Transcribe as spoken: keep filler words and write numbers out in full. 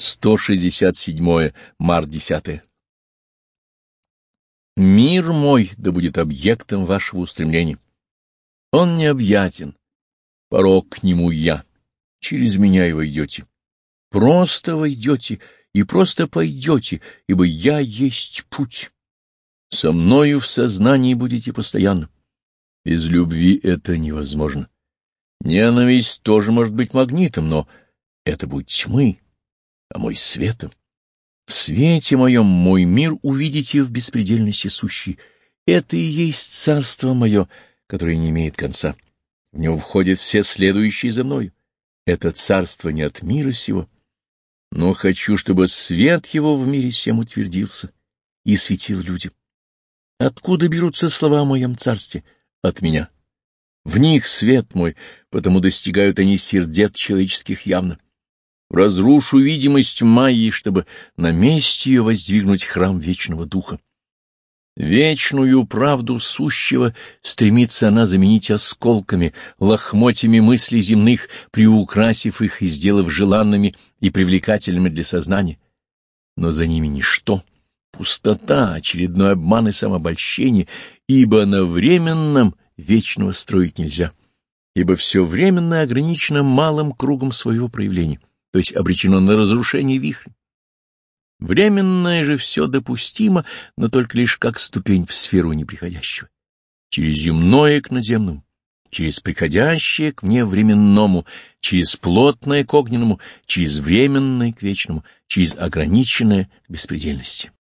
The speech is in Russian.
сто шестьдесят седьмое, март десятое. Мир мой да будет объектом вашего устремления. Он необъятен, порог к нему я, через меня и войдете. Просто войдете и просто пойдете, ибо я есть путь. Со мною в сознании будете постоянно. Без любви это невозможно. Ненависть тоже может быть магнитом, но это будет тьмы, а мой светом. В свете моем мой мир увидите в беспредельности сущий. Это и есть царство мое, которое не имеет конца. В него входят все следующие за мною. Это царство не от мира сего, но хочу, чтобы свет его в мире всем утвердился и светил людям. Откуда берутся слова о моем царстве? От меня. В них свет мой, потому достигают они сердец человеческих явно. Разрушу видимость Майи, чтобы на месте ее воздвигнуть храм вечного духа. Вечную правду сущего стремится она заменить осколками, лохмотьями мыслей земных, приукрасив их и сделав желанными и привлекательными для сознания. Но за ними ничто, пустота, очередной обман и самообольщение, ибо на временном вечного строить нельзя, ибо все временное ограничено малым кругом своего проявления, то есть обречено на разрушение вихря. Временное же все допустимо, но только лишь как ступень в сферу неприходящего. Через земное к наземному, через приходящее к вневременному, через плотное к огненному, через временное к вечному, через ограниченное к беспредельности.